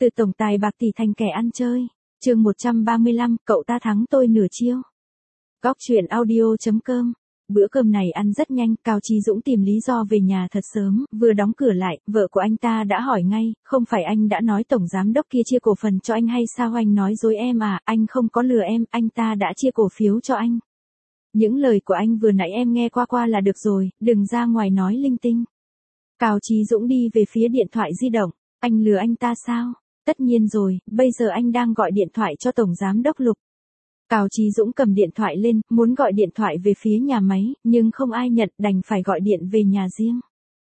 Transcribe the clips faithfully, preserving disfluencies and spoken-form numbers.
Từ tổng tài bạc tỷ thành kẻ ăn chơi. Chương một trăm ba mươi lăm, cậu ta thắng tôi nửa chiêu. Góc truyện audio.com. Bữa cơm này ăn rất nhanh, Cao Chí Dũng tìm lý do về nhà thật sớm, vừa đóng cửa lại, vợ của anh ta đã hỏi ngay, không phải anh đã nói tổng giám đốc kia chia cổ phần cho anh hay sao? Anh nói dối em à? Anh không có lừa em, anh ta đã chia cổ phiếu cho anh. Những lời của anh vừa nãy em nghe qua qua là được rồi, đừng ra ngoài nói linh tinh. Cao Chí Dũng đi về phía điện thoại di động, anh lừa anh ta sao? Tất nhiên rồi, bây giờ anh đang gọi điện thoại cho tổng giám đốc Lục. Cao Chí Dũng cầm điện thoại lên, muốn gọi điện thoại về phía nhà máy, nhưng không ai nhận, đành phải gọi điện về nhà riêng.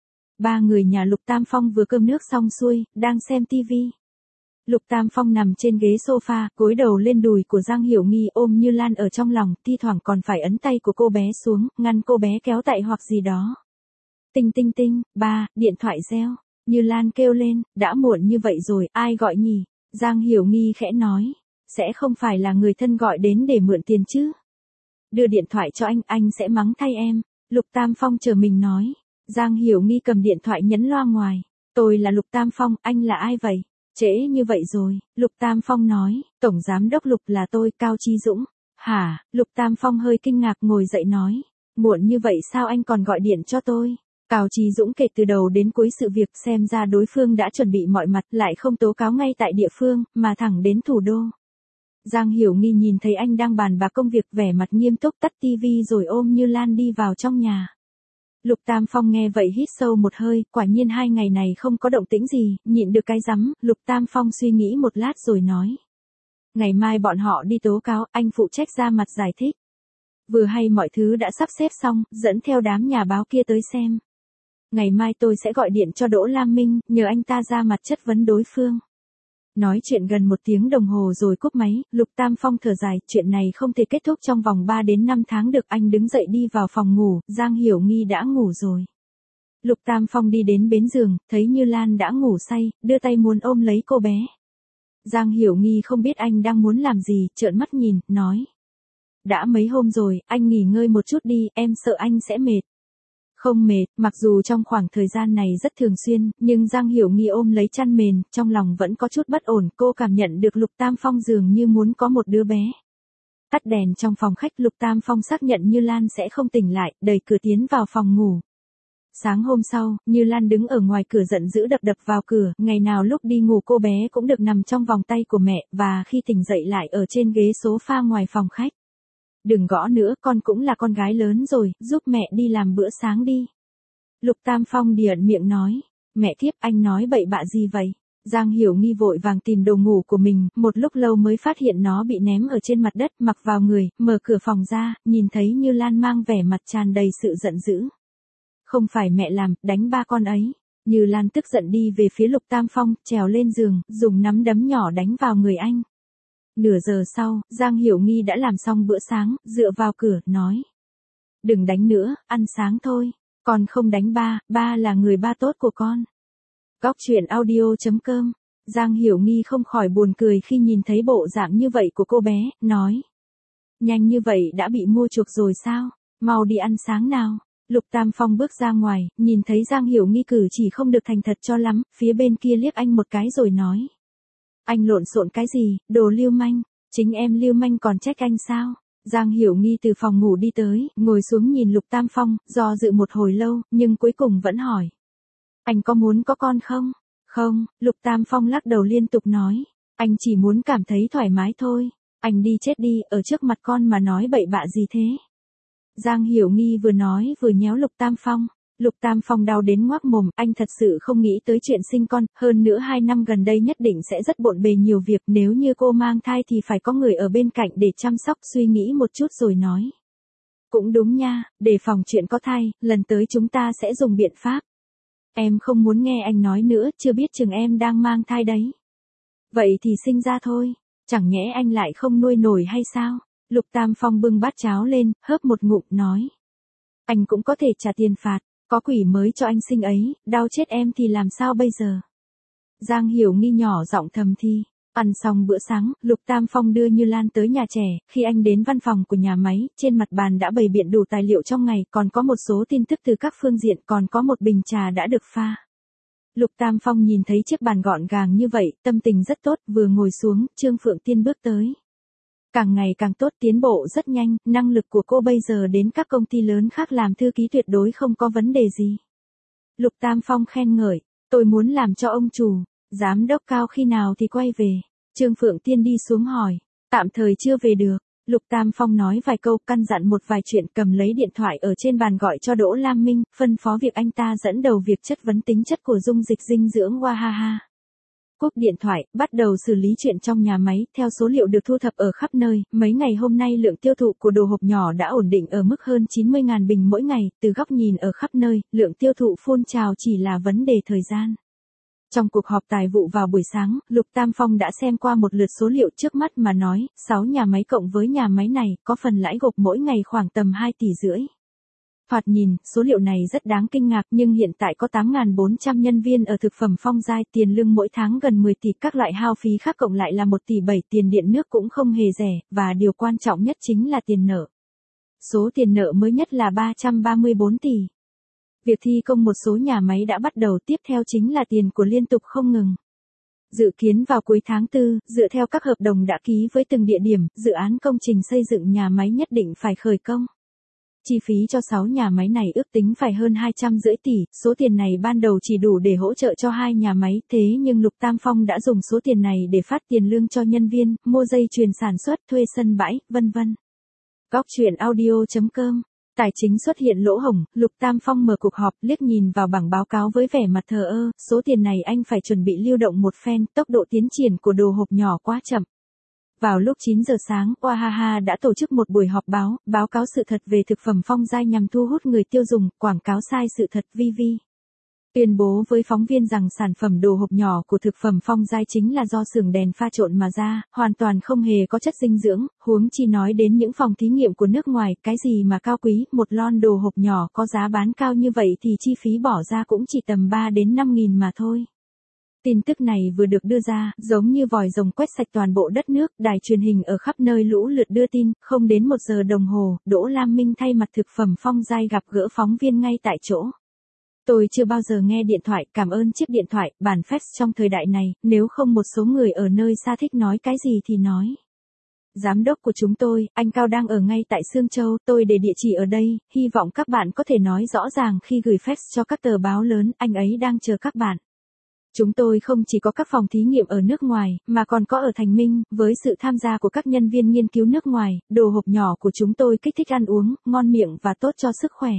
Ba người nhà Lục Tam Phong vừa cơm nước xong xuôi, đang xem tivi. Lục Tam Phong nằm trên ghế sofa, gối đầu lên đùi của Giang Hiểu Nghi, ôm Như Lan ở trong lòng, thi thoảng còn phải ấn tay của cô bé xuống, ngăn cô bé kéo tại hoặc gì đó. Tinh tinh tinh, ba, điện thoại reo. Như Lan kêu lên, đã muộn như vậy rồi, ai gọi nhỉ? Giang Hiểu Nghi khẽ nói, sẽ không phải là người thân gọi đến để mượn tiền chứ? Đưa điện thoại cho anh, anh sẽ mắng thay em. Lục Tam Phong chờ mình nói. Giang Hiểu Nghi cầm điện thoại nhấn loa ngoài. Tôi là Lục Tam Phong, anh là ai vậy? Trễ như vậy rồi, Lục Tam Phong nói, tổng giám đốc Lục là tôi, Cao Chí Dũng. Hả? Lục Tam Phong hơi kinh ngạc ngồi dậy nói, muộn như vậy sao anh còn gọi điện cho tôi? Cao Chí Dũng kể từ đầu đến cuối sự việc, xem ra đối phương đã chuẩn bị mọi mặt, lại không tố cáo ngay tại địa phương, mà thẳng đến thủ đô. Giang Hiểu Nghi nhìn thấy anh đang bàn bạc công việc, vẻ mặt nghiêm túc, tắt tivi rồi ôm Như Lan đi vào trong nhà. Lục Tam Phong nghe vậy hít sâu một hơi, quả nhiên hai ngày này không có động tĩnh gì, nhịn được cái rắm. Lục Tam Phong suy nghĩ một lát rồi nói. Ngày mai bọn họ đi tố cáo, anh phụ trách ra mặt giải thích. Vừa hay mọi thứ đã sắp xếp xong, dẫn theo đám nhà báo kia tới xem. Ngày mai tôi sẽ gọi điện cho Đỗ Lam Minh, nhờ anh ta ra mặt chất vấn đối phương. Nói chuyện gần một tiếng đồng hồ rồi cúp máy, Lục Tam Phong thở dài, chuyện này không thể kết thúc trong vòng ba đến năm tháng được. Anh đứng dậy đi vào phòng ngủ, Giang Hiểu Nghi đã ngủ rồi. Lục Tam Phong đi đến bến giường, thấy Như Lan đã ngủ say, đưa tay muốn ôm lấy cô bé. Giang Hiểu Nghi không biết anh đang muốn làm gì, trợn mắt nhìn, nói. Đã mấy hôm rồi, anh nghỉ ngơi một chút đi, em sợ anh sẽ mệt. Không mệt, mặc dù trong khoảng thời gian này rất thường xuyên, nhưng Giang Hiểu Nghi ôm lấy chăn mền, trong lòng vẫn có chút bất ổn, cô cảm nhận được Lục Tam Phong dường như muốn có một đứa bé. Tắt đèn trong phòng khách, Lục Tam Phong xác nhận Như Lan sẽ không tỉnh lại, đẩy cửa tiến vào phòng ngủ. Sáng hôm sau, Như Lan đứng ở ngoài cửa giận dữ đập đập vào cửa, ngày nào lúc đi ngủ cô bé cũng được nằm trong vòng tay của mẹ, và khi tỉnh dậy lại ở trên ghế sofa ngoài phòng khách. Đừng gõ nữa, con cũng là con gái lớn rồi, giúp mẹ đi làm bữa sáng đi. Lục Tam Phong điển miệng nói, mẹ thiếp, anh nói bậy bạ gì vậy? Giang Hiểu Nghi vội vàng tìm đồ ngủ của mình, một lúc lâu mới phát hiện nó bị ném ở trên mặt đất, mặc vào người, mở cửa phòng ra, nhìn thấy Như Lan mang vẻ mặt tràn đầy sự giận dữ. Không phải mẹ làm, đánh ba con ấy. Như Lan tức giận đi về phía Lục Tam Phong, trèo lên giường, dùng nắm đấm nhỏ đánh vào người anh. Nửa giờ sau, Giang Hiểu Nghi đã làm xong bữa sáng, dựa vào cửa, nói. Đừng đánh nữa, ăn sáng thôi. Con không đánh ba, ba là người ba tốt của con. Góc truyện audio.com. Giang Hiểu Nghi không khỏi buồn cười khi nhìn thấy bộ dạng như vậy của cô bé, nói. Nhanh như vậy đã bị mua chuộc rồi sao? Mau đi ăn sáng nào. Lục Tam Phong bước ra ngoài, nhìn thấy Giang Hiểu Nghi cử chỉ không được thành thật cho lắm, phía bên kia liếc anh một cái rồi nói. Anh lộn xộn cái gì, đồ lưu manh, chính em lưu manh còn trách anh sao? Giang Hiểu Nghi từ phòng ngủ đi tới, ngồi xuống nhìn Lục Tam Phong, do dự một hồi lâu, nhưng cuối cùng vẫn hỏi. Anh có muốn có con không? Không, Lục Tam Phong lắc đầu liên tục nói. Anh chỉ muốn cảm thấy thoải mái thôi. Anh đi chết đi, ở trước mặt con mà nói bậy bạ gì thế? Giang Hiểu Nghi vừa nói vừa nhéo Lục Tam Phong. Lục Tam Phong đau đến ngoác mồm, anh thật sự không nghĩ tới chuyện sinh con, hơn nữa hai năm gần đây nhất định sẽ rất bộn bề nhiều việc, nếu như cô mang thai thì phải có người ở bên cạnh để chăm sóc, suy nghĩ một chút rồi nói. Cũng đúng nha, để phòng chuyện có thai, lần tới chúng ta sẽ dùng biện pháp. Em không muốn nghe anh nói nữa, chưa biết chừng em đang mang thai đấy. Vậy thì sinh ra thôi, chẳng nhẽ anh lại không nuôi nổi hay sao? Lục Tam Phong bưng bát cháo lên, hớp một ngụm, nói. Anh cũng có thể trả tiền phạt. Có quỷ mới cho anh sinh ấy, đau chết em thì làm sao bây giờ? Giang Hiểu Nghi nhỏ giọng thầm thì. Ăn xong bữa sáng, Lục Tam Phong đưa Như Lan tới nhà trẻ, khi anh đến văn phòng của nhà máy, trên mặt bàn đã bày biện đủ tài liệu trong ngày, còn có một số tin tức từ các phương diện, còn có một bình trà đã được pha. Lục Tam Phong nhìn thấy chiếc bàn gọn gàng như vậy, tâm tình rất tốt, vừa ngồi xuống, Trương Phượng Tiên bước tới. Càng ngày càng tốt, tiến bộ rất nhanh, năng lực của cô bây giờ đến các công ty lớn khác làm thư ký tuyệt đối không có vấn đề gì. Lục Tam Phong khen ngợi, tôi muốn làm cho ông chủ, giám đốc Cao khi nào thì quay về. Trương Phượng Tiên đi xuống hỏi, tạm thời chưa về được. Lục Tam Phong nói vài câu, căn dặn một vài chuyện, cầm lấy điện thoại ở trên bàn gọi cho Đỗ Lam Minh, phân phó việc anh ta dẫn đầu việc chất vấn tính chất của dung dịch dinh dưỡng Wahaha. Cúp điện thoại, bắt đầu xử lý chuyện trong nhà máy, theo số liệu được thu thập ở khắp nơi, mấy ngày hôm nay lượng tiêu thụ của đồ hộp nhỏ đã ổn định ở mức hơn chín mươi nghìn bình mỗi ngày, từ góc nhìn ở khắp nơi, lượng tiêu thụ phun trào chỉ là vấn đề thời gian. Trong cuộc họp tài vụ vào buổi sáng, Lục Tam Phong đã xem qua một lượt số liệu trước mắt mà nói, sáu nhà máy cộng với nhà máy này, có phần lãi gộp mỗi ngày khoảng tầm hai tỷ rưỡi. Thoạt nhìn, số liệu này rất đáng kinh ngạc nhưng hiện tại có tám nghìn bốn trăm nhân viên ở thực phẩm Phong Giai, tiền lương mỗi tháng gần mười tỷ, các loại hao phí khác cộng lại là một tỷ bảy, tiền điện nước cũng không hề rẻ, và điều quan trọng nhất chính là tiền nợ. Số tiền nợ mới nhất là ba trăm ba mươi bốn tỷ. Việc thi công một số nhà máy đã bắt đầu, tiếp theo chính là tiền của liên tục không ngừng. Dự kiến vào cuối tháng tư, dựa theo các hợp đồng đã ký với từng địa điểm, dự án công trình xây dựng nhà máy nhất định phải khởi công. Chi phí cho sáu nhà máy này ước tính phải hơn hai trăm rưỡi tỷ, số tiền này ban đầu chỉ đủ để hỗ trợ cho hai nhà máy, thế nhưng Lục Tam Phong đã dùng số tiền này để phát tiền lương cho nhân viên, mua dây chuyền sản xuất, thuê sân bãi, vân vân. Góc truyện audio chấm com. Tài chính xuất hiện lỗ hổng, Lục Tam Phong mở cuộc họp, liếc nhìn vào bảng báo cáo với vẻ mặt thờ ơ, số tiền này anh phải chuẩn bị lưu động một phen, tốc độ tiến triển của đồ hộp nhỏ quá chậm. Vào lúc chín giờ sáng, Wahaha đã tổ chức một buổi họp báo, báo cáo sự thật về thực phẩm Phong Giai nhằm thu hút người tiêu dùng, quảng cáo sai sự thật vi vi. Tuyên bố với phóng viên rằng sản phẩm đồ hộp nhỏ của thực phẩm Phong Giai chính là do xưởng đèn pha trộn mà ra, hoàn toàn không hề có chất dinh dưỡng, huống chi nói đến những phòng thí nghiệm của nước ngoài, cái gì mà cao quý, một lon đồ hộp nhỏ có giá bán cao như vậy thì chi phí bỏ ra cũng chỉ tầm ba đến năm nghìn mà thôi. Tin tức này vừa được đưa ra, giống như vòi rồng quét sạch toàn bộ đất nước, đài truyền hình ở khắp nơi lũ lượt đưa tin, không đến một giờ đồng hồ, Đỗ Lam Minh thay mặt thực phẩm Phong Giai gặp gỡ phóng viên ngay tại chỗ. Tôi chưa bao giờ nghe điện thoại, cảm ơn chiếc điện thoại, bản fax trong thời đại này, nếu không một số người ở nơi xa thích nói cái gì thì nói. Giám đốc của chúng tôi, anh Cao đang ở ngay tại Sương Châu, tôi để địa chỉ ở đây, hy vọng các bạn có thể nói rõ ràng khi gửi fax cho các tờ báo lớn, anh ấy đang chờ các bạn. Chúng tôi không chỉ có các phòng thí nghiệm ở nước ngoài, mà còn có ở Thành Minh, với sự tham gia của các nhân viên nghiên cứu nước ngoài, đồ hộp nhỏ của chúng tôi kích thích ăn uống, ngon miệng và tốt cho sức khỏe.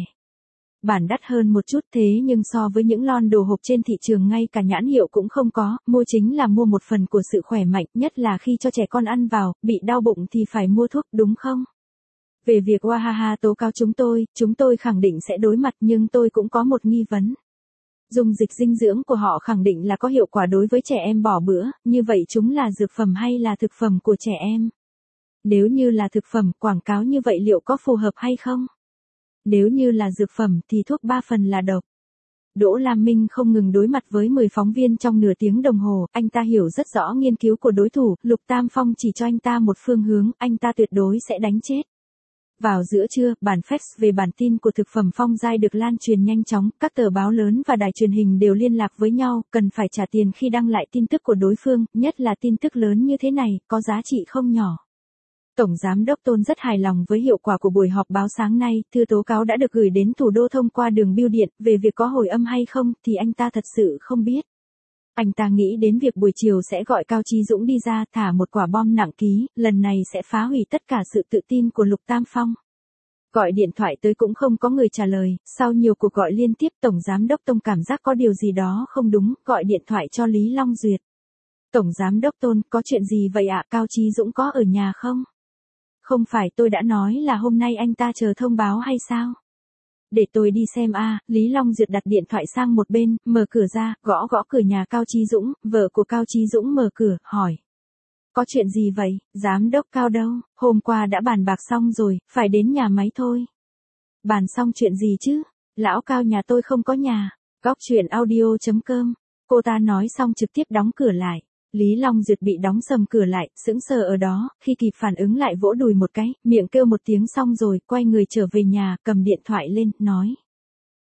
Bản đắt hơn một chút thế nhưng so với những lon đồ hộp trên thị trường ngay cả nhãn hiệu cũng không có, mua chính là mua một phần của sự khỏe mạnh, nhất là khi cho trẻ con ăn vào, bị đau bụng thì phải mua thuốc, đúng không? Về việc Wahaha tố cáo chúng tôi, chúng tôi khẳng định sẽ đối mặt nhưng tôi cũng có một nghi vấn. Dung dịch dinh dưỡng của họ khẳng định là có hiệu quả đối với trẻ em bỏ bữa, như vậy chúng là dược phẩm hay là thực phẩm của trẻ em? Nếu như là thực phẩm, quảng cáo như vậy liệu có phù hợp hay không? Nếu như là dược phẩm thì thuốc ba phần là độc. Đỗ Lam Minh không ngừng đối mặt với mười phóng viên trong nửa tiếng đồng hồ, anh ta hiểu rất rõ nghiên cứu của đối thủ, Lục Tam Phong chỉ cho anh ta một phương hướng, anh ta tuyệt đối sẽ đánh chết. Vào giữa trưa, bản fax về bản tin của thực phẩm Phong Giai được lan truyền nhanh chóng, các tờ báo lớn và đài truyền hình đều liên lạc với nhau, cần phải trả tiền khi đăng lại tin tức của đối phương, nhất là tin tức lớn như thế này, có giá trị không nhỏ. Tổng Giám đốc Tôn rất hài lòng với hiệu quả của buổi họp báo sáng nay, thư tố cáo đã được gửi đến thủ đô thông qua đường bưu điện, về việc có hồi âm hay không thì anh ta thật sự không biết. Anh ta nghĩ đến việc buổi chiều sẽ gọi Cao Chí Dũng đi ra thả một quả bom nặng ký, lần này sẽ phá hủy tất cả sự tự tin của Lục Tam Phong. Gọi điện thoại tới cũng không có người trả lời, sau nhiều cuộc gọi liên tiếp Tổng Giám đốc Tôn cảm giác có điều gì đó không đúng, gọi điện thoại cho Lý Long Duyệt. Tổng Giám đốc Tôn, có chuyện gì vậy ạ, Cao Chí Dũng có ở nhà không? Không phải tôi đã nói là hôm nay anh ta chờ thông báo hay sao? Để tôi đi xem a. À, Lý Long Duyệt đặt điện thoại sang một bên, mở cửa ra, gõ gõ cửa nhà Cao Chí Dũng, vợ của Cao Chí Dũng mở cửa, hỏi. Có chuyện gì vậy, giám đốc Cao đâu, hôm qua đã bàn bạc xong rồi, phải đến nhà máy thôi. Bàn xong chuyện gì chứ, lão Cao nhà tôi không có nhà, góc truyện audio chấm com, cô ta nói xong trực tiếp đóng cửa lại. Lý Long Duyệt bị đóng sầm cửa lại, sững sờ ở đó, khi kịp phản ứng lại vỗ đùi một cái, miệng kêu một tiếng xong rồi, quay người trở về nhà, cầm điện thoại lên, nói.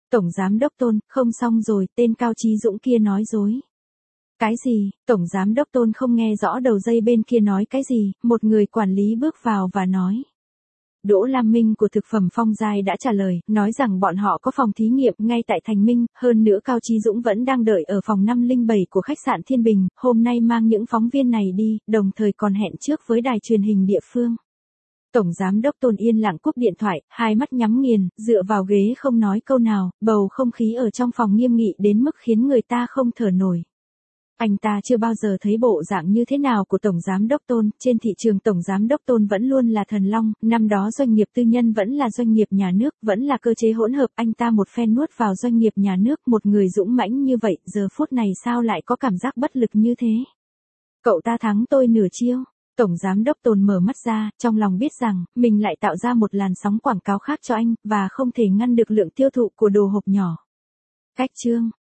Tổng Giám Đốc Tôn, không xong rồi, tên Cao Chí Dũng kia nói dối. Cái gì? Tổng Giám Đốc Tôn không nghe rõ đầu dây bên kia nói cái gì, một người quản lý bước vào và nói. Đỗ Lam Minh của Thực phẩm Phong Giai đã trả lời, nói rằng bọn họ có phòng thí nghiệm ngay tại Thành Minh, hơn nữa Cao Chí Dũng vẫn đang đợi ở phòng năm không bảy của khách sạn Thiên Bình, hôm nay mang những phóng viên này đi, đồng thời còn hẹn trước với đài truyền hình địa phương. Tổng Giám Đốc Tôn yên lặng cúp điện thoại, hai mắt nhắm nghiền, dựa vào ghế không nói câu nào, bầu không khí ở trong phòng nghiêm nghị đến mức khiến người ta không thở nổi. Anh ta chưa bao giờ thấy bộ dạng như thế nào của Tổng Giám Đốc Tôn, trên thị trường Tổng Giám Đốc Tôn vẫn luôn là thần long, năm đó doanh nghiệp tư nhân vẫn là doanh nghiệp nhà nước, vẫn là cơ chế hỗn hợp, anh ta một phen nuốt vào doanh nghiệp nhà nước, một người dũng mãnh như vậy, giờ phút này sao lại có cảm giác bất lực như thế? Cậu ta thắng tôi nửa chiêu. Tổng Giám Đốc Tôn mở mắt ra, trong lòng biết rằng, mình lại tạo ra một làn sóng quảng cáo khác cho anh, và không thể ngăn được lượng tiêu thụ của đồ hộp nhỏ. Cách chương